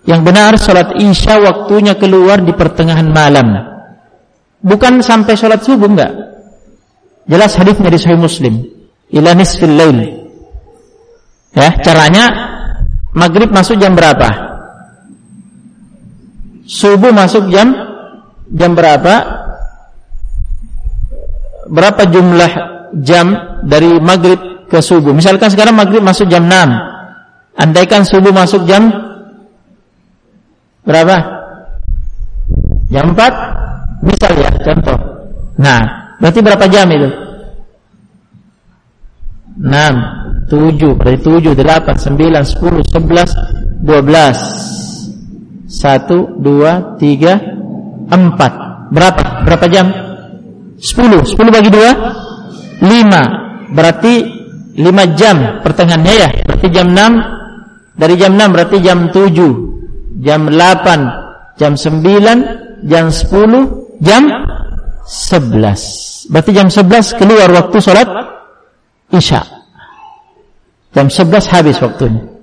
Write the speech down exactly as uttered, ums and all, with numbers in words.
Yang benar salat Isya waktunya keluar di pertengahan malam. Bukan sampai salat subuh, enggak. Jelas hadisnya di Sahih Muslim. Ila nisfil lail. Ya, caranya maghrib masuk jam berapa? Subuh masuk jam jam berapa? Berapa jumlah jam dari maghrib ke subuh? Misalkan sekarang maghrib masuk jam enam. Andaikan subuh masuk jam berapa? Jam empat? Misal ya, contoh. Nah, berarti berapa jam itu? enam, tujuh, berarti tujuh, delapan, sembilan, sepuluh, sebelas, dua belas. satu, dua, tiga, empat. Berapa? Berapa jam? sepuluh. sepuluh bagi dua? lima. Berarti lima jam pertengahannya ya. Berarti jam enam. Dari jam enam berarti jam tujuh, jam delapan, jam sembilan, jam sepuluh, jam sebelas. Berarti jam sebelas keluar waktu sholat Isya. Jam sebelas habis waktunya.